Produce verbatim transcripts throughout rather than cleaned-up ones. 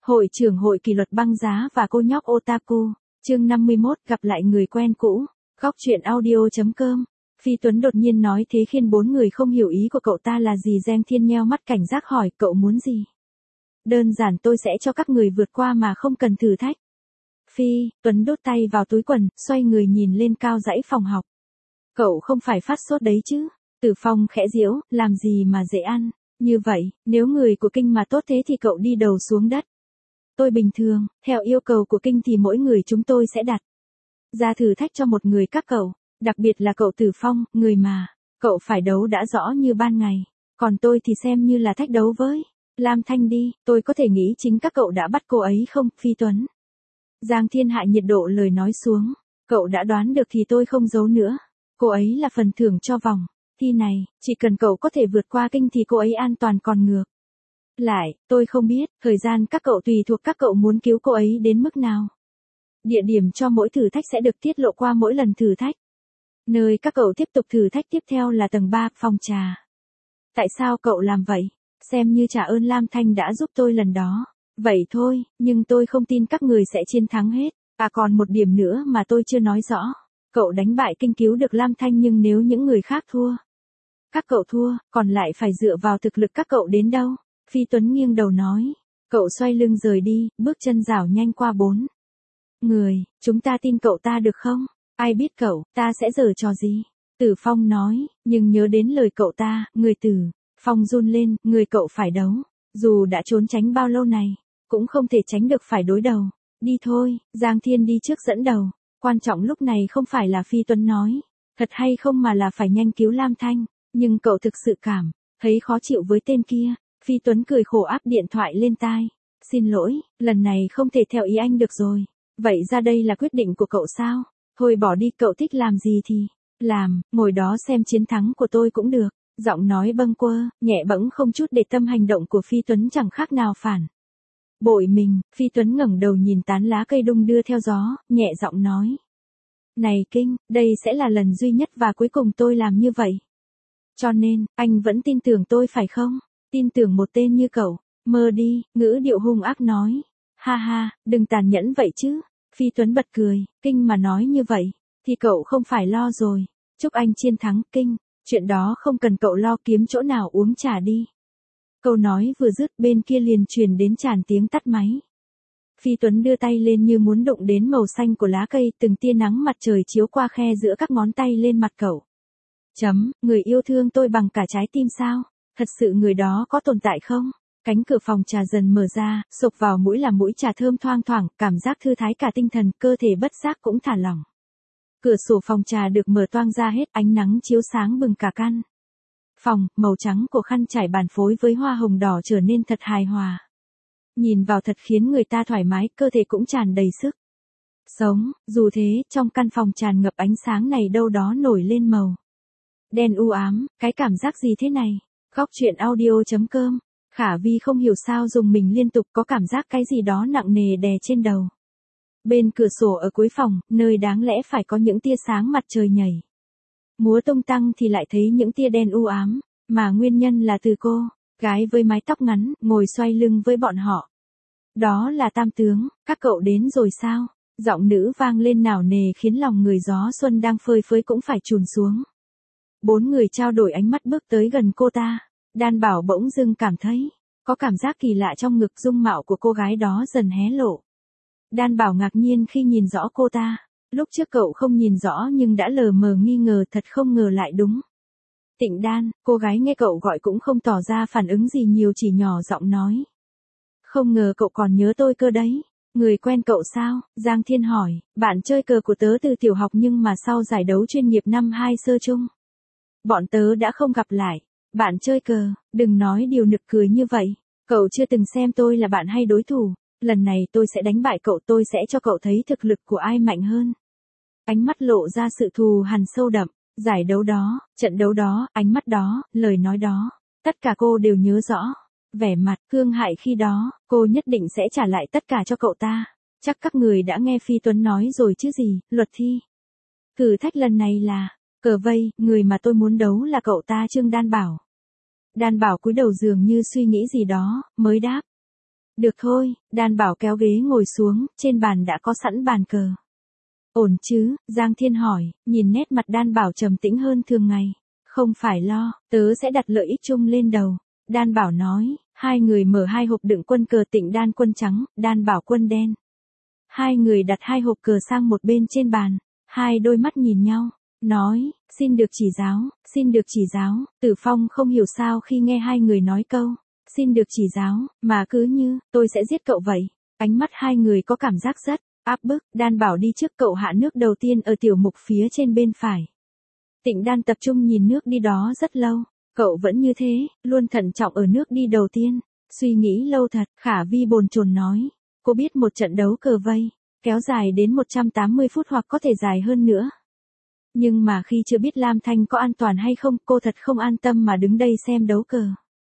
Hội trưởng hội kỷ luật băng giá và cô nhóc otaku, chương năm mươi mốt gặp lại người quen cũ, góc truyện audio.com. Phi Tuấn đột nhiên nói thế khiến bốn người không hiểu ý của cậu ta là gì. Giang Thiên nheo mắt cảnh giác hỏi cậu muốn gì. Đơn giản tôi sẽ cho các người vượt qua mà không cần thử thách. Phi Tuấn đút tay vào túi quần, xoay người nhìn lên cao dãy phòng học. Cậu không phải phát sốt đấy chứ? Tử Phong khẽ giễu, làm gì mà dễ ăn. Như vậy, nếu người của kinh mà tốt thế thì cậu đi đầu xuống đất. Tôi bình thường, theo yêu cầu của kinh thì mỗi người chúng tôi sẽ đặt ra thử thách cho một người các cậu, đặc biệt là cậu Tử Phong, người mà cậu phải đấu đã rõ như ban ngày. Còn tôi thì xem như là thách đấu với Lam Thanh đi, tôi có thể nghĩ chính các cậu đã bắt cô ấy không, Phi Tuấn. Giang Thiên hạ nhiệt độ lời nói xuống, cậu đã đoán được thì tôi không giấu nữa. Cô ấy là phần thưởng cho vòng thi này, chỉ cần cậu có thể vượt qua kinh thì cô ấy an toàn còn ngược lại, tôi không biết, thời gian các cậu tùy thuộc các cậu muốn cứu cô ấy đến mức nào. Địa điểm cho mỗi thử thách sẽ được tiết lộ qua mỗi lần thử thách. Nơi các cậu tiếp tục thử thách tiếp theo là tầng ba, phòng trà. Tại sao cậu làm vậy? Xem như trả ơn Lam Thanh đã giúp tôi lần đó. Vậy thôi, nhưng tôi không tin các người sẽ chiến thắng hết. À còn một điểm nữa mà tôi chưa nói rõ. Cậu đánh bại kinh cứu được Lam Thanh nhưng nếu những người khác thua. Các cậu thua, còn lại phải dựa vào thực lực các cậu đến đâu. Phi Tuấn nghiêng đầu nói. Cậu xoay lưng rời đi, bước chân rảo nhanh qua bốn người. Chúng ta tin cậu ta được không? Ai biết cậu, ta sẽ giở trò gì? Tử Phong nói, nhưng nhớ đến lời cậu ta, người Tử Phong run lên, người cậu phải đấu. Dù đã trốn tránh bao lâu này, cũng không thể tránh được phải đối đầu. Đi thôi, Giang Thiên đi trước dẫn đầu. Quan trọng lúc này không phải là Phi Tuấn nói thật hay không mà là phải nhanh cứu Lam Thanh. Nhưng cậu thực sự cảm thấy khó chịu với tên kia. Phi Tuấn cười khổ áp điện thoại lên tai. Xin lỗi, lần này không thể theo ý anh được rồi. Vậy ra đây là quyết định của cậu sao? Thôi bỏ đi, cậu thích làm gì thì làm, ngồi đó xem chiến thắng của tôi cũng được. Giọng nói bâng quơ, nhẹ bẫng không chút để tâm. Hành động của Phi Tuấn chẳng khác nào phản bội mình. Phi Tuấn ngẩng đầu nhìn tán lá cây đung đưa theo gió, nhẹ giọng nói. Này Kinh, đây sẽ là lần duy nhất và cuối cùng tôi làm như vậy. Cho nên, anh vẫn tin tưởng tôi phải không? Tin tưởng một tên như cậu, mơ đi, ngữ điệu hung ác nói. Ha ha, đừng tàn nhẫn vậy chứ. Phi Tuấn bật cười, Kinh mà nói như vậy, thì cậu không phải lo rồi. Chúc anh chiến thắng, Kinh, chuyện đó không cần cậu lo, kiếm chỗ nào uống trà đi. Câu nói vừa dứt bên kia liền truyền đến tràn tiếng tắt máy. Phi Tuấn đưa tay lên như muốn đụng đến màu xanh của lá cây, từng tia nắng mặt trời chiếu qua khe giữa các ngón tay lên mặt cậu. Chấm, người yêu thương tôi bằng cả trái tim sao? Thật sự người đó có tồn tại không? Cánh cửa phòng trà dần mở ra, sộc vào mũi là mũi trà thơm thoang thoảng, cảm giác thư thái cả tinh thần, cơ thể bất giác cũng thả lỏng. Cửa sổ phòng trà được mở toang ra hết, ánh nắng chiếu sáng bừng cả căn phòng, màu trắng của khăn trải bàn phối với hoa hồng đỏ trở nên thật hài hòa. Nhìn vào thật khiến người ta thoải mái, cơ thể cũng tràn đầy sức sống. Dù thế, trong căn phòng tràn ngập ánh sáng này đâu đó nổi lên màu đen u ám. Cái cảm giác gì thế này? Góc truyện audio.com. Khả Vi không hiểu sao dùng mình liên tục, có cảm giác cái gì đó nặng nề đè trên đầu. Bên cửa sổ ở cuối phòng, nơi đáng lẽ phải có những tia sáng mặt trời nhảy múa tung tăng thì lại thấy những tia đen u ám, mà nguyên nhân là từ cô gái với mái tóc ngắn, ngồi xoay lưng với bọn họ. Đó là Tam Tướng, các cậu đến rồi sao? Giọng nữ vang lên nảo nề khiến lòng người gió xuân đang phơi phới cũng phải chùn xuống. Bốn người trao đổi ánh mắt bước tới gần cô ta. Đan Bảo bỗng dưng cảm thấy có cảm giác kỳ lạ trong ngực, dung mạo của cô gái đó dần hé lộ. Đan Bảo ngạc nhiên khi nhìn rõ cô ta. Lúc trước cậu không nhìn rõ nhưng đã lờ mờ nghi ngờ, thật không ngờ lại đúng. Tịnh Đan, cô gái nghe cậu gọi cũng không tỏ ra phản ứng gì nhiều, chỉ nhỏ giọng nói. Không ngờ cậu còn nhớ tôi cơ đấy. Người quen cậu sao? Giang Thiên hỏi, bạn chơi cờ của tớ từ tiểu học nhưng mà sau giải đấu chuyên nghiệp năm hai sơ chung. Bọn tớ đã không gặp lại. Bạn chơi cờ, đừng nói điều nực cười như vậy. Cậu chưa từng xem tôi là bạn hay đối thủ. Lần này tôi sẽ đánh bại cậu, tôi sẽ cho cậu thấy thực lực của ai mạnh hơn. Ánh mắt lộ ra sự thù hằn sâu đậm. Giải đấu đó, trận đấu đó, ánh mắt đó, lời nói đó. Tất cả cô đều nhớ rõ. Vẻ mặt, Hương Hại khi đó, cô nhất định sẽ trả lại tất cả cho cậu ta. Chắc các người đã nghe Phi Tuấn nói rồi chứ gì, luật thi. Thử thách lần này là, cờ vây, người mà tôi muốn đấu là cậu ta Trương Đan Bảo. Đan Bảo cúi đầu dường như suy nghĩ gì đó, mới đáp. Được thôi, Đan Bảo kéo ghế ngồi xuống, trên bàn đã có sẵn bàn cờ. Ổn chứ, Giang Thiên hỏi, nhìn nét mặt Đan Bảo trầm tĩnh hơn thường ngày. Không phải lo, tớ sẽ đặt lợi ích chung lên đầu. Đan Bảo nói, hai người mở hai hộp đựng quân cờ Tịnh Đan quân trắng, Đan Bảo quân đen. Hai người đặt hai hộp cờ sang một bên trên bàn, hai đôi mắt nhìn nhau, nói, xin được chỉ giáo, xin được chỉ giáo. Tử Phong không hiểu sao khi nghe hai người nói câu, xin được chỉ giáo, mà cứ như, tôi sẽ giết cậu vậy. Ánh mắt hai người có cảm giác rất áp bức. Đan Bảo đi trước cậu hạ nước đầu tiên ở tiểu mục phía trên bên phải. Tịnh Đan tập trung nhìn nước đi đó rất lâu, cậu vẫn như thế, luôn thận trọng ở nước đi đầu tiên, suy nghĩ lâu thật. Khả Vi bồn chồn nói, cô biết một trận đấu cờ vây, kéo dài đến một trăm tám mươi phút hoặc có thể dài hơn nữa. Nhưng mà khi chưa biết Lam Thanh có an toàn hay không, cô thật không an tâm mà đứng đây xem đấu cờ.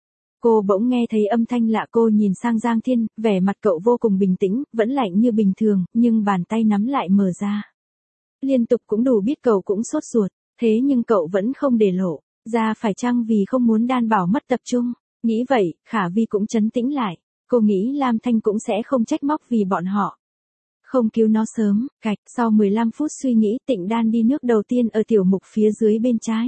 Cô bỗng nghe thấy âm thanh lạ, cô nhìn sang Giang Thiên, vẻ mặt cậu vô cùng bình tĩnh, vẫn lạnh như bình thường, nhưng bàn tay nắm lại mở ra. Liên tục cũng đủ biết cậu cũng sốt ruột, thế nhưng cậu vẫn không để lộ ra, phải chăng vì không muốn Đan Bảo mất tập trung. Nghĩ vậy, Khả Vi cũng trấn tĩnh lại, cô nghĩ Lam Thanh cũng sẽ không trách móc vì bọn họ không cứu nó sớm. Cạch, sau mười lăm phút suy nghĩ, Tịnh Đan đi nước đầu tiên ở tiểu mục phía dưới bên trái.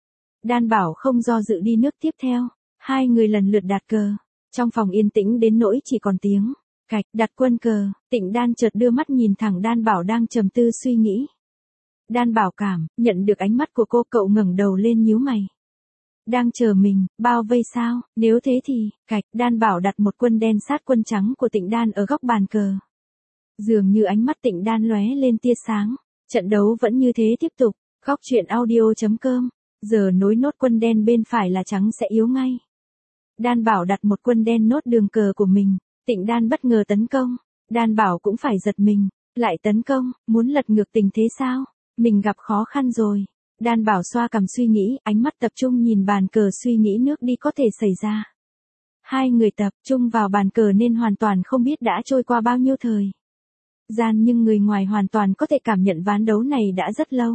Đan Bảo không do dự đi nước tiếp theo. Hai người lần lượt đặt cờ. Trong phòng yên tĩnh đến nỗi chỉ còn tiếng cạch đặt quân cờ. Tịnh Đan chợt đưa mắt nhìn thẳng Đan Bảo đang trầm tư suy nghĩ. Đan Bảo cảm nhận được ánh mắt của cô, cậu ngẩng đầu lên nhíu mày. Đang chờ mình bao vây sao? Nếu thế thì cạch. Đan Bảo đặt một quân đen sát quân trắng của Tịnh Đan ở góc bàn cờ. Dường như ánh mắt Tịnh Đan lóe lên tia sáng. Trận đấu vẫn như thế tiếp tục. Góc truyện audio chấm com. Giờ nối nốt quân đen bên phải là trắng sẽ yếu ngay. Đan Bảo đặt một quân đen nốt đường cờ của mình. Tịnh Đan bất ngờ tấn công. Đan Bảo cũng phải giật mình. Lại tấn công, muốn lật ngược tình thế sao? Mình gặp khó khăn rồi. Đan Bảo xoa cằm suy nghĩ, ánh mắt tập trung nhìn bàn cờ suy nghĩ nước đi có thể xảy ra. Hai người tập trung vào bàn cờ nên hoàn toàn không biết đã trôi qua bao nhiêu thời gian, nhưng người ngoài hoàn toàn có thể cảm nhận ván đấu này đã rất lâu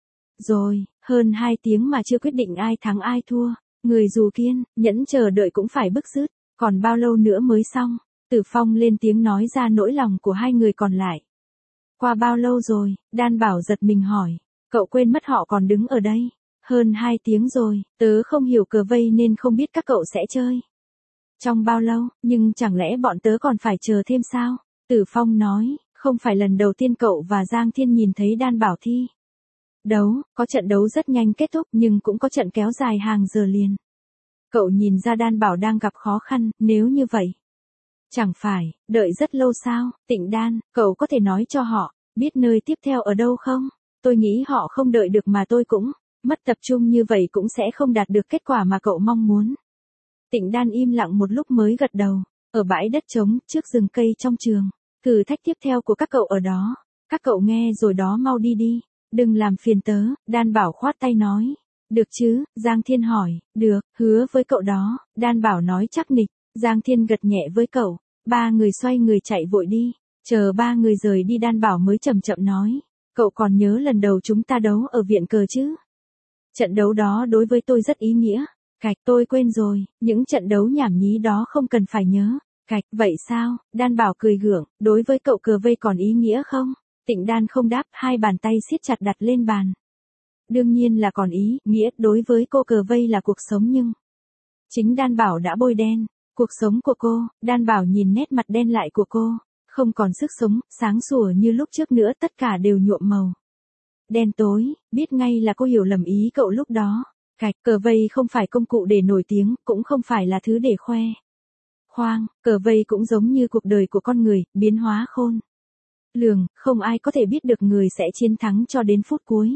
rồi, hơn hai tiếng mà chưa quyết định ai thắng ai thua. Người dù kiên nhẫn chờ đợi cũng phải bứt rứt, còn bao lâu nữa mới xong? Tử Phong lên tiếng nói ra nỗi lòng của hai người còn lại. Qua bao lâu rồi? Đan Bảo giật mình hỏi. Cậu quên mất họ còn đứng ở đây. Hơn hai tiếng rồi, tớ không hiểu cờ vây nên không biết các cậu sẽ chơi trong bao lâu, nhưng chẳng lẽ bọn tớ còn phải chờ thêm sao? Tử Phong nói, không phải lần đầu tiên cậu và Giang Thiên nhìn thấy Đan Bảo thi đấu, có trận đấu rất nhanh kết thúc nhưng cũng có trận kéo dài hàng giờ liền. Cậu nhìn ra Đan Bảo đang gặp khó khăn, nếu như vậy, chẳng phải đợi rất lâu sao? Tịnh Đan, cậu có thể nói cho họ biết nơi tiếp theo ở đâu không? Tôi nghĩ họ không đợi được mà tôi cũng mất tập trung như vậy cũng sẽ không đạt được kết quả mà cậu mong muốn. Tịnh Đan im lặng một lúc mới gật đầu. Ở bãi đất trống trước rừng cây trong trường, thử thách tiếp theo của các cậu ở đó. Các cậu nghe rồi đó, mau đi đi, đừng làm phiền tớ. Đan Bảo khoát tay nói. Được chứ? Giang Thiên hỏi. Được, hứa với cậu đó. Đan Bảo nói chắc nịch. Giang Thiên gật nhẹ với cậu. Ba người xoay người chạy vội đi. Chờ ba người rời đi, Đan Bảo mới chậm chậm nói. Cậu còn nhớ lần đầu chúng ta đấu ở viện cờ chứ? Trận đấu đó đối với tôi rất ý nghĩa. Cạch, tôi quên rồi, những trận đấu nhảm nhí đó không cần phải nhớ. Cạch, vậy sao? Đan Bảo cười gượng, đối với cậu cờ vây còn ý nghĩa không? Tịnh Đan không đáp, hai bàn tay siết chặt đặt lên bàn. Đương nhiên là còn ý nghĩa, đối với cô cờ vây là cuộc sống nhưng chính Đan Bảo đã bôi đen cuộc sống của cô. Đan Bảo nhìn nét mặt đen lại của cô, không còn sức sống, sáng sủa như lúc trước nữa, tất cả đều nhuộm màu đen tối, biết ngay là cô hiểu lầm ý cậu lúc đó. Cạch, cờ vây không phải công cụ để nổi tiếng, cũng không phải là thứ để khoe khoang, cờ vây cũng giống như cuộc đời của con người, biến hóa khôn lường, không ai có thể biết được người sẽ chiến thắng cho đến phút cuối.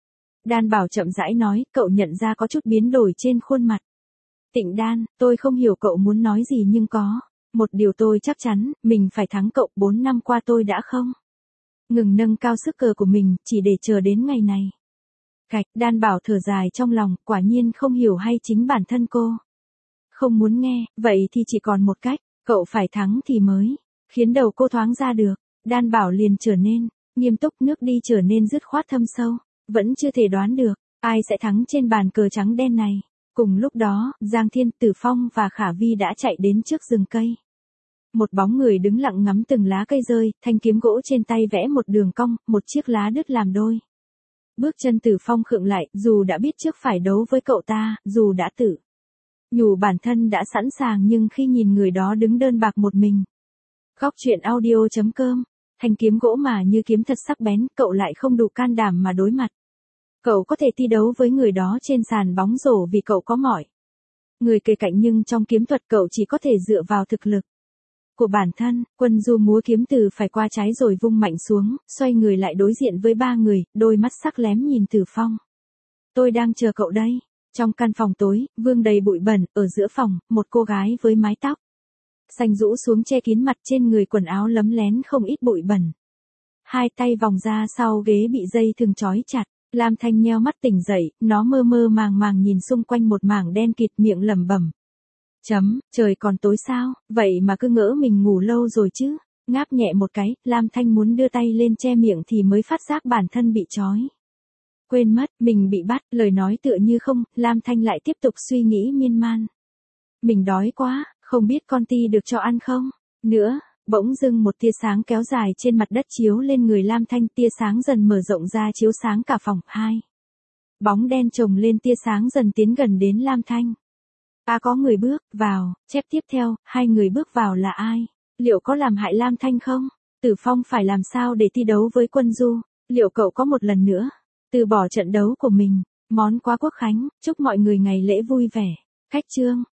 Đan Bảo chậm rãi nói, cậu nhận ra có chút biến đổi trên khuôn mặt. Tịnh Đan, tôi không hiểu cậu muốn nói gì nhưng có một điều tôi chắc chắn, mình phải thắng cậu. Bốn năm qua tôi đã không ngừng nâng cao sức cờ của mình, chỉ để chờ đến ngày này. Cạch, Đan Bảo thở dài trong lòng, quả nhiên không hiểu hay chính bản thân cô không muốn nghe, vậy thì chỉ còn một cách, cậu phải thắng thì mới khiến đầu cô thoáng ra được. Đan Bảo liền trở nên nghiêm túc, nước đi trở nên dứt khoát thâm sâu, vẫn chưa thể đoán được ai sẽ thắng trên bàn cờ trắng đen này. Cùng lúc đó, Giang Thiên, Tử Phong và Khả Vi đã chạy đến trước rừng cây. Một bóng người đứng lặng ngắm từng lá cây rơi, thanh kiếm gỗ trên tay vẽ một đường cong, một chiếc lá đứt làm đôi. Bước chân Tử Phong khựng lại, dù đã biết trước phải đấu với cậu ta, dù đã tự nhủ bản thân đã sẵn sàng nhưng khi nhìn người đó đứng đơn bạc một mình. Góc truyện audio chấm com, thanh kiếm gỗ mà như kiếm thật sắc bén, cậu lại không đủ can đảm mà đối mặt. Cậu có thể thi đấu với người đó trên sàn bóng rổ vì cậu có mọi người kề cạnh, nhưng trong kiếm thuật cậu chỉ có thể dựa vào thực lực của bản thân. Quân Du múa kiếm từ phải qua trái rồi vung mạnh xuống, xoay người lại đối diện với ba người, đôi mắt sắc lém nhìn Tử Phong. Tôi đang chờ cậu đây. Trong căn phòng tối, vương đầy bụi bẩn, ở giữa phòng, một cô gái với mái tóc xanh rũ xuống che kín mặt, trên người quần áo lấm lén không ít bụi bẩn. Hai tay vòng ra sau ghế bị dây thừng trói chặt. Lam Thanh nheo mắt tỉnh dậy, nó mơ mơ màng màng nhìn xung quanh một mảng đen kịt, miệng lẩm bẩm. Chấm, trời còn tối sao, vậy mà cứ ngỡ mình ngủ lâu rồi chứ. Ngáp nhẹ một cái, Lam Thanh muốn đưa tay lên che miệng thì mới phát giác bản thân bị trói. Quên mất, mình bị bắt, lời nói tựa như không, Lam Thanh lại tiếp tục suy nghĩ miên man. Mình đói quá, không biết con ti được cho ăn không? Nữa, bỗng dưng một tia sáng kéo dài trên mặt đất chiếu lên người Lam Thanh, tia sáng dần mở rộng ra chiếu sáng cả phòng. Hai bóng đen chồng lên tia sáng dần tiến gần đến Lam Thanh. À, có người bước vào, chép tiếp theo, hai người bước vào là ai? Liệu có làm hại Lam Thanh không? Tử Phong phải làm sao để thi đấu với Quân Du? Liệu cậu có một lần nữa từ bỏ trận đấu của mình? Món quà Quốc khánh, chúc mọi người ngày lễ vui vẻ. Khách chương.